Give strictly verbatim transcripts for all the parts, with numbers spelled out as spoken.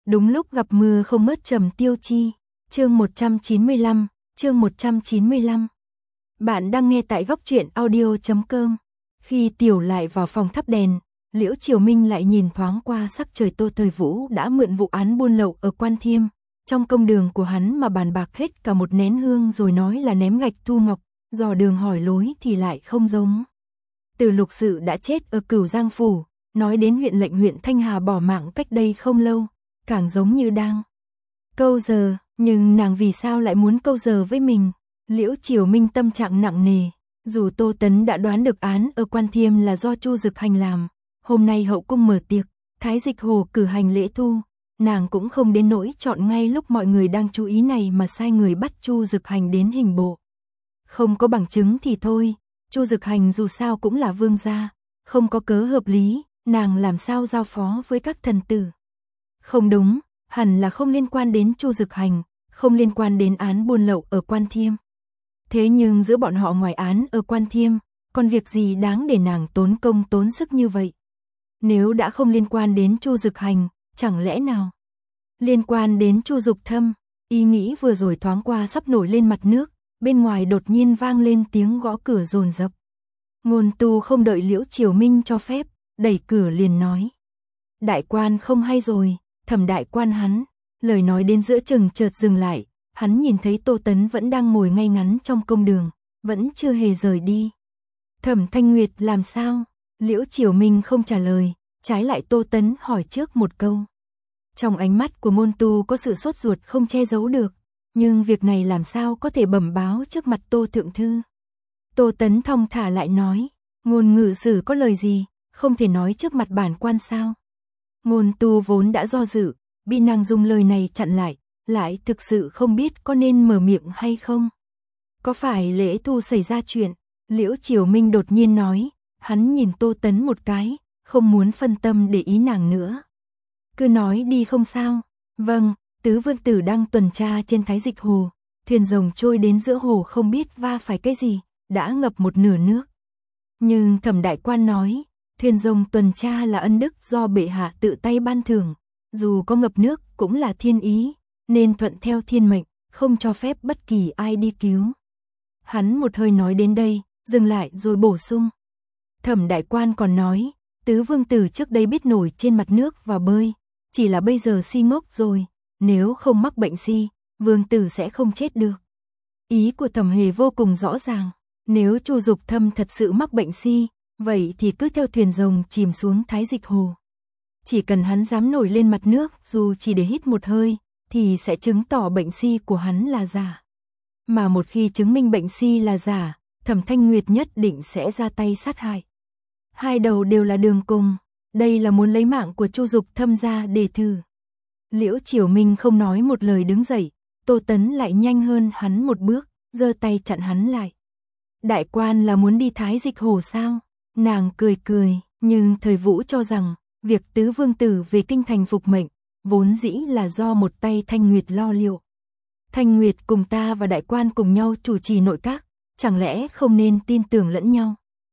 Đúng lúc gặp mưa không mất Trầm Tiêu Chi. Chương một trăm chín mươi lăm, chương một trăm chín mươi lăm. Bạn đang nghe tại góc truyện audio chấm com. Khi Tiểu lại vào phòng thắp đèn, Liễu Triều Minh lại nhìn thoáng qua sắc trời. Tô Thời Vũ đã mượn vụ án buôn lậu ở Quan Thiêm, trong công đường của hắn mà bàn bạc hết cả một nén hương rồi nói là ném gạch thu ngọc, dò đường hỏi lối thì lại không giống. Từ Lục Sự đã chết ở Cửu Giang phủ, nói đến huyện lệnh huyện Thanh Hà bỏ mạng cách đây không lâu, càng giống như đang câu giờ, nhưng nàng vì sao lại muốn câu giờ với mình? Liễu Triều Minh tâm trạng nặng nề, dù Tô Tấn đã đoán được án ở Quan Thiêm là do Chu Dực Hành làm, hôm nay hậu cung mở tiệc, Thái Dịch Hồ cử hành lễ thu, nàng cũng không đến nỗi chọn ngay lúc mọi người đang chú ý này mà sai người bắt Chu Dực Hành đến hình bộ. Không có bằng chứng thì thôi, Chu Dực Hành dù sao cũng là vương gia, không có cớ hợp lý, nàng làm sao giao phó với các thần tử? Không đúng, hẳn là không liên quan đến Chu Dực Hành, không liên quan đến án buôn lậu ở Quan Thiêm. Thế nhưng giữa bọn họ ngoài án ở Quan Thiêm, còn việc gì đáng để nàng tốn công tốn sức như vậy? Nếu đã không liên quan đến Chu Dực Hành, chẳng lẽ nào liên quan đến Chu Dục Thâm? Ý nghĩ vừa rồi thoáng qua sắp nổi lên mặt nước, bên ngoài đột nhiên vang lên tiếng gõ cửa dồn dập. Ngôn Tu không đợi Liễu Triều Minh cho phép, đẩy cửa liền nói: "Đại quan không hay rồi." Thẩm đại quan hắn, lời nói đến giữa chừng chợt dừng lại, hắn nhìn thấy Tô Tấn vẫn đang ngồi ngay ngắn trong công đường, vẫn chưa hề rời đi. Thẩm Thanh Nguyệt làm sao? Liễu Triều Minh không trả lời, trái lại Tô Tấn hỏi trước một câu. Trong ánh mắt của Môn Tu có sự sốt ruột không che giấu được, nhưng việc này làm sao có thể bẩm báo trước mặt Tô Thượng Thư? Tô Tấn thong thả lại nói, ngôn ngự sử có lời gì, không thể nói trước mặt bản quan sao? Ngôn Tu vốn đã do dự, bị nàng dùng lời này chặn lại, lại thực sự không biết có nên mở miệng hay không. Có phải lễ thu xảy ra chuyện? Liễu Triều Minh đột nhiên nói, hắn nhìn Tô Tấn một cái, không muốn phân tâm để ý nàng nữa. Cứ nói đi không sao. Vâng, tứ vương tử đang tuần tra trên Thái Dịch Hồ, thuyền rồng trôi đến giữa hồ không biết va phải cái gì, đã ngập một nửa nước. Nhưng Thẩm đại quan nói, thuyền rồng tuần tra là ân đức do bệ hạ tự tay ban thưởng, dù có ngập nước cũng là thiên ý, nên thuận theo thiên mệnh, không cho phép bất kỳ ai đi cứu. Hắn một hơi nói đến đây, dừng lại rồi bổ sung. Thẩm đại quan còn nói, tứ vương tử trước đây biết nổi trên mặt nước và bơi, chỉ là bây giờ si ngốc rồi, nếu không mắc bệnh si, vương tử sẽ không chết được. Ý của Thẩm Hề vô cùng rõ ràng, nếu Chu Dục Thâm thật sự mắc bệnh si, vậy thì cứ theo thuyền rồng chìm xuống Thái Dịch Hồ. Chỉ cần hắn dám nổi lên mặt nước dù chỉ để hít một hơi, thì sẽ chứng tỏ bệnh si của hắn là giả. Mà một khi chứng minh bệnh si là giả, Thẩm Thanh Nguyệt nhất định sẽ ra tay sát hại. Hai đầu đều là đường cùng, đây là muốn lấy mạng của Chu Dục Thâm ra để thử. Liễu Triều Minh không nói một lời đứng dậy, Tô Tấn lại nhanh hơn hắn một bước, giơ tay chặn hắn lại. Đại quan là muốn đi Thái Dịch Hồ sao? Nàng cười cười, nhưng Thời Vũ cho rằng, việc tứ vương tử về kinh thành phục mệnh, vốn dĩ là do một tay Thanh Nguyệt lo liệu. Thanh Nguyệt cùng ta và đại quan cùng nhau chủ trì nội các, chẳng lẽ không nên tin tưởng lẫn nhau?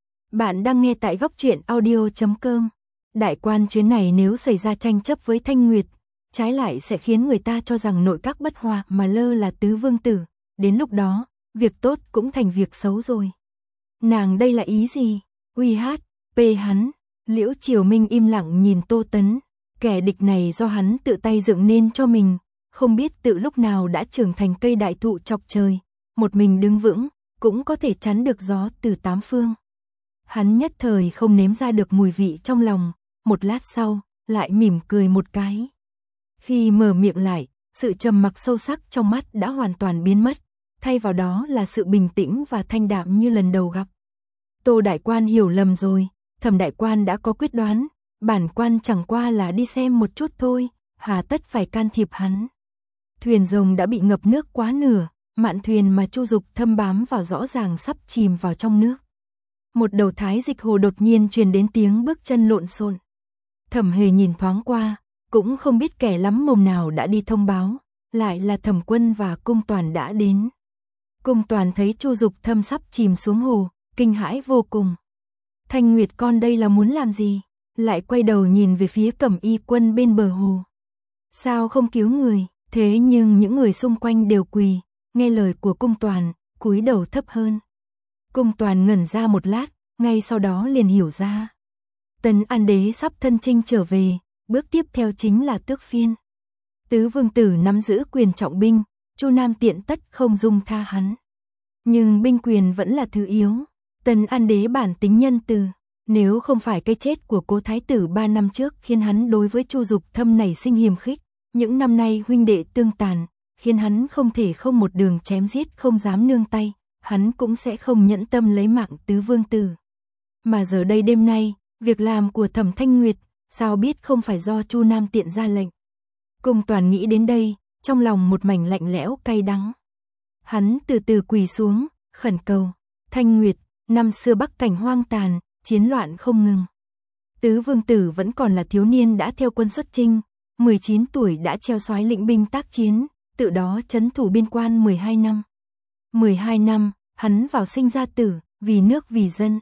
Bạn đang nghe tại góc truyện audio chấm com. Đại quan chuyến này nếu xảy ra tranh chấp với Thanh Nguyệt, trái lại sẽ khiến người ta cho rằng nội các bất hòa mà lơ là tứ vương tử. Đến lúc đó, việc tốt cũng thành việc xấu rồi. Nàng đây là ý gì? Uy hát, pê hắn. Liễu Triều Minh im lặng nhìn Tô Tấn. Kẻ địch này do hắn tự tay dựng nên cho mình, không biết tự lúc nào đã trưởng thành cây đại thụ chọc trời. Một mình đứng vững, cũng có thể chắn được gió từ tám phương. Hắn nhất thời không nếm ra được mùi vị trong lòng, một lát sau, lại mỉm cười một cái. Khi mở miệng lại, sự trầm mặc sâu sắc trong mắt đã hoàn toàn biến mất, thay vào đó là sự bình tĩnh và thanh đạm như lần đầu gặp. Tô đại quan hiểu lầm rồi, Thẩm đại quan đã có quyết đoán, bản quan chẳng qua là đi xem một chút thôi, hà tất phải can thiệp hắn. Thuyền rồng đã bị ngập nước quá nửa, mạn thuyền mà Chu Dục Thâm bám vào rõ ràng sắp chìm vào trong nước. Một đầu Thái Dịch Hồ đột nhiên truyền đến tiếng bước chân lộn xộn. Thẩm Hề nhìn thoáng qua, cũng không biết kẻ lắm mồm nào đã đi thông báo, lại là Thẩm Quân và Cung Toàn đã đến. Cung Toàn thấy Chu Dục Thâm sắp chìm xuống hồ, kinh hãi vô cùng. Thanh Nguyệt con đây là muốn làm gì? Lại quay đầu nhìn về phía Cẩm Y Quân bên bờ hồ. Sao không cứu người? Thế nhưng những người xung quanh đều quỳ, nghe lời của cung toàn, cúi đầu thấp hơn. Cung toàn ngẩn ra một lát, ngay sau đó liền hiểu ra. Tần An Đế sắp thân chinh trở về, bước tiếp theo chính là tước phiên. Tứ vương tử nắm giữ quyền trọng binh, Chu Nam Tiện tất không dung tha hắn. Nhưng binh quyền vẫn là thứ yếu. Tần An Đế bản tính nhân từ, nếu không phải cái chết của cố thái tử ba năm trước khiến hắn đối với Chu Dục Thâm nảy sinh hiềm khích, những năm nay huynh đệ tương tàn, khiến hắn không thể không một đường chém giết không dám nương tay, hắn cũng sẽ không nhẫn tâm lấy mạng tứ vương tử. Mà giờ đây đêm nay, việc làm của Thẩm Thanh Nguyệt, sao biết không phải do Chu Nam Tiện ra lệnh. Cung toàn nghĩ đến đây, trong lòng một mảnh lạnh lẽo cay đắng. Hắn từ từ quỳ xuống, khẩn cầu, Thanh Nguyệt, năm xưa Bắc cảnh hoang tàn, chiến loạn không ngừng. Tứ vương tử vẫn còn là thiếu niên đã theo quân xuất chinh, mười chín tuổi đã treo soái lĩnh binh tác chiến, tự đó trấn thủ biên quan mười hai năm. mười hai năm, hắn vào sinh ra tử, vì nước vì dân.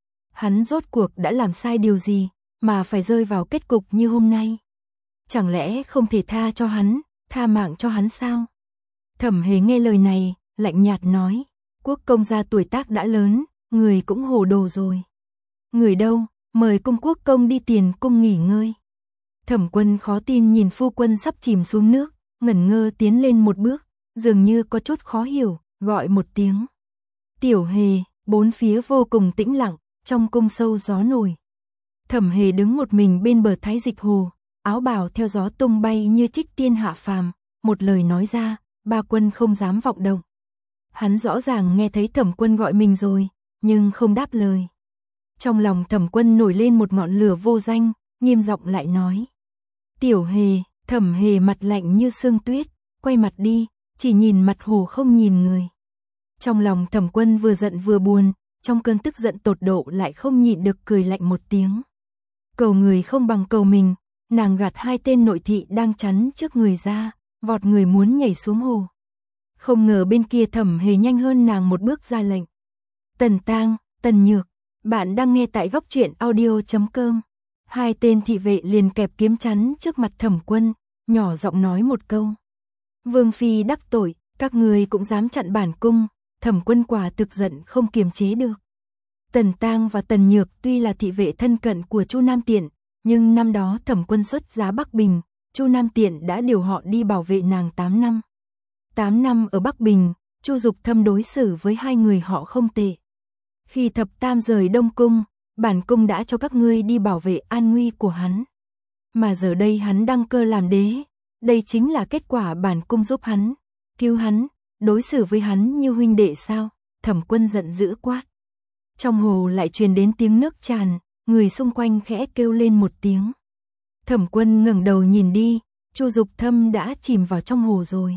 Hắn rốt cuộc đã làm sai điều gì, mà phải rơi vào kết cục như hôm nay. Chẳng lẽ không thể tha cho hắn, tha mạng cho hắn sao? Thẩm Hề nghe lời này, lạnh nhạt nói, quốc công gia tuổi tác đã lớn, người cũng hồ đồ rồi. Người đâu, mời cung quốc công đi tiền cung nghỉ ngơi. Thẩm Quân khó tin nhìn phu quân sắp chìm xuống nước, ngẩn ngơ tiến lên một bước, dường như có chút khó hiểu, gọi một tiếng. Tiểu Hề, bốn phía vô cùng tĩnh lặng, trong cung sâu gió nổi. Thẩm Hề đứng một mình bên bờ Thái Dịch Hồ, áo bào theo gió tung bay như trích tiên hạ phàm, một lời nói ra, ba quân không dám vọng động. Hắn rõ ràng nghe thấy Thẩm Quân gọi mình rồi, nhưng không đáp lời. Trong lòng Thẩm Quân nổi lên một ngọn lửa vô danh, nghiêm giọng lại nói. Tiểu Hề, Thẩm Hề mặt lạnh như sương tuyết, quay mặt đi, chỉ nhìn mặt hồ không nhìn người. Trong lòng Thẩm Quân vừa giận vừa buồn, trong cơn tức giận tột độ lại không nhịn được cười lạnh một tiếng. Cầu người không bằng cầu mình, nàng gạt hai tên nội thị đang chắn trước người ra, vọt người muốn nhảy xuống hồ. Không ngờ bên kia Thẩm Hề nhanh hơn nàng một bước ra lệnh. Tần Tang, Tần Nhược, bạn đang nghe tại góc truyện audio chấm com. Hai tên thị vệ liền kẹp kiếm chắn trước mặt Thẩm Quân, nhỏ giọng nói một câu. Vương phi đắc tội, các người cũng dám chặn bản cung. Thẩm Quân quả thực giận không kiềm chế được. Tần Tang và Tần Nhược tuy là thị vệ thân cận của Chu Nam Tiện, nhưng năm đó Thẩm Quân xuất giá Bắc Bình, Chu Nam Tiện đã điều họ đi bảo vệ nàng tám năm. tám năm ở Bắc Bình, Chu Dục Thâm đối xử với hai người họ không tệ. Khi Thập Tam rời Đông Cung, bản cung đã cho các ngươi đi bảo vệ an nguy của hắn. Mà giờ đây hắn đăng cơ làm đế, đây chính là kết quả bản cung giúp hắn, cứu hắn, đối xử với hắn như huynh đệ sao? Thẩm Quân giận dữ quát. Trong hồ lại truyền đến tiếng nước tràn, người xung quanh khẽ kêu lên một tiếng. Thẩm Quân ngẩng đầu nhìn đi, Chu Dục Thâm đã chìm vào trong hồ rồi.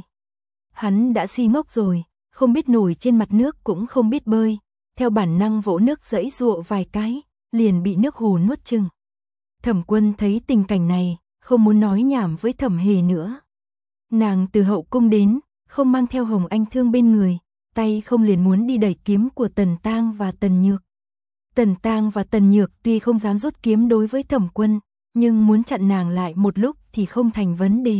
Hắn đã si ngốc rồi, không biết nổi trên mặt nước cũng không biết bơi, theo bản năng vỗ nước giãy giụa vài cái, liền bị nước hồ nuốt chửng. Thẩm Quân thấy tình cảnh này, không muốn nói nhảm với Thẩm Hề nữa. Nàng từ hậu cung đến, không mang theo Hồng Anh Thương bên người, tay không liền muốn đi đẩy kiếm của Tần Tang và Tần Nhược. Tần Tang và Tần Nhược tuy không dám rút kiếm đối với Thẩm Quân, nhưng muốn chặn nàng lại một lúc thì không thành vấn đề.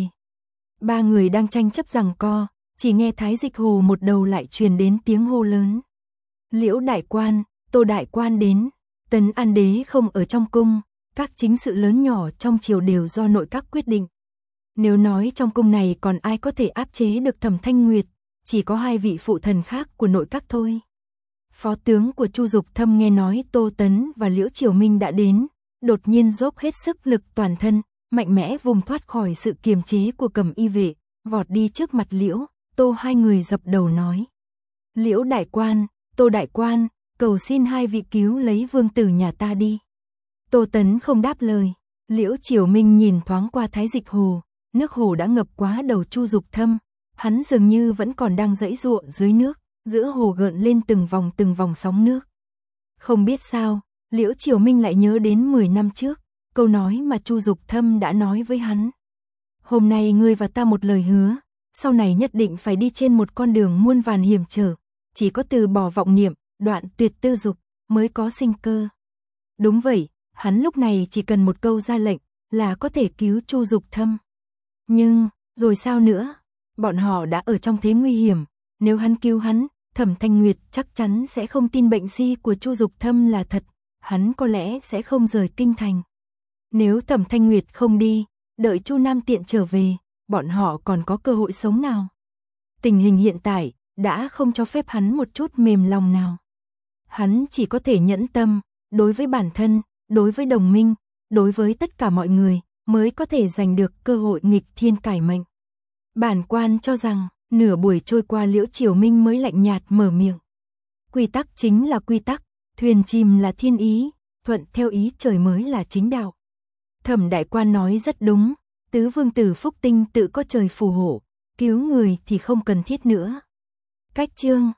Ba người đang tranh chấp giằng co, chỉ nghe Thái Dịch Hồ một đầu lại truyền đến tiếng hô lớn. Liễu đại quan, Tô đại quan đến. Tần An Đế không ở trong cung, các chính sự lớn nhỏ trong triều đều do nội các quyết định. Nếu nói trong cung này còn ai có thể áp chế được Thẩm Thanh Nguyệt, chỉ có hai vị phụ thần khác của nội các thôi. Phó tướng của Chu Dục Thâm nghe nói Tô Tấn và Liễu Triều Minh đã đến, đột nhiên dốc hết sức lực toàn thân, mạnh mẽ vùng thoát khỏi sự kiềm chế của Cẩm Y vệ, vọt đi trước mặt Liễu, Tô hai người dập đầu nói. Liễu đại quan, Tô đại quan, cầu xin hai vị cứu lấy vương tử nhà ta đi. Tô Tấn không đáp lời, Liễu Triều Minh nhìn thoáng qua Thái Dịch Hồ, nước hồ đã ngập quá đầu Chu Dục Thâm, hắn dường như vẫn còn đang giãy giụa dưới nước, giữa hồ gợn lên từng vòng từng vòng sóng nước. Không biết sao, Liễu Triều Minh lại nhớ đến mười năm trước, câu nói mà Chu Dục Thâm đã nói với hắn. Hôm nay ngươi và ta một lời hứa, sau này nhất định phải đi trên một con đường muôn vàn hiểm trở, chỉ có từ bỏ vọng niệm, đoạn tuyệt tư dục, mới có sinh cơ. Đúng vậy, hắn lúc này chỉ cần một câu ra lệnh, là có thể cứu Chu Dục Thâm. Nhưng, rồi sao nữa? Bọn họ đã ở trong thế nguy hiểm, nếu hắn cứu hắn, Thẩm Thanh Nguyệt chắc chắn sẽ không tin bệnh si của Chu Dục Thâm là thật, hắn có lẽ sẽ không rời kinh thành. Nếu Thẩm Thanh Nguyệt không đi, đợi Chu Nam Tiện trở về, bọn họ còn có cơ hội sống nào? Tình hình hiện tại đã không cho phép hắn một chút mềm lòng nào. Hắn chỉ có thể nhẫn tâm, đối với bản thân, đối với đồng minh, đối với tất cả mọi người, mới có thể giành được cơ hội nghịch thiên cải mệnh. Bản quan cho rằng, nửa buổi trôi qua Liễu Triều Minh mới lạnh nhạt mở miệng. Quy tắc chính là quy tắc, thuyền chìm là thiên ý, thuận theo ý trời mới là chính đạo. Thẩm đại quan nói rất đúng, tứ vương tử Phúc Tinh tự có trời phù hộ, cứu người thì không cần thiết nữa. Cách chương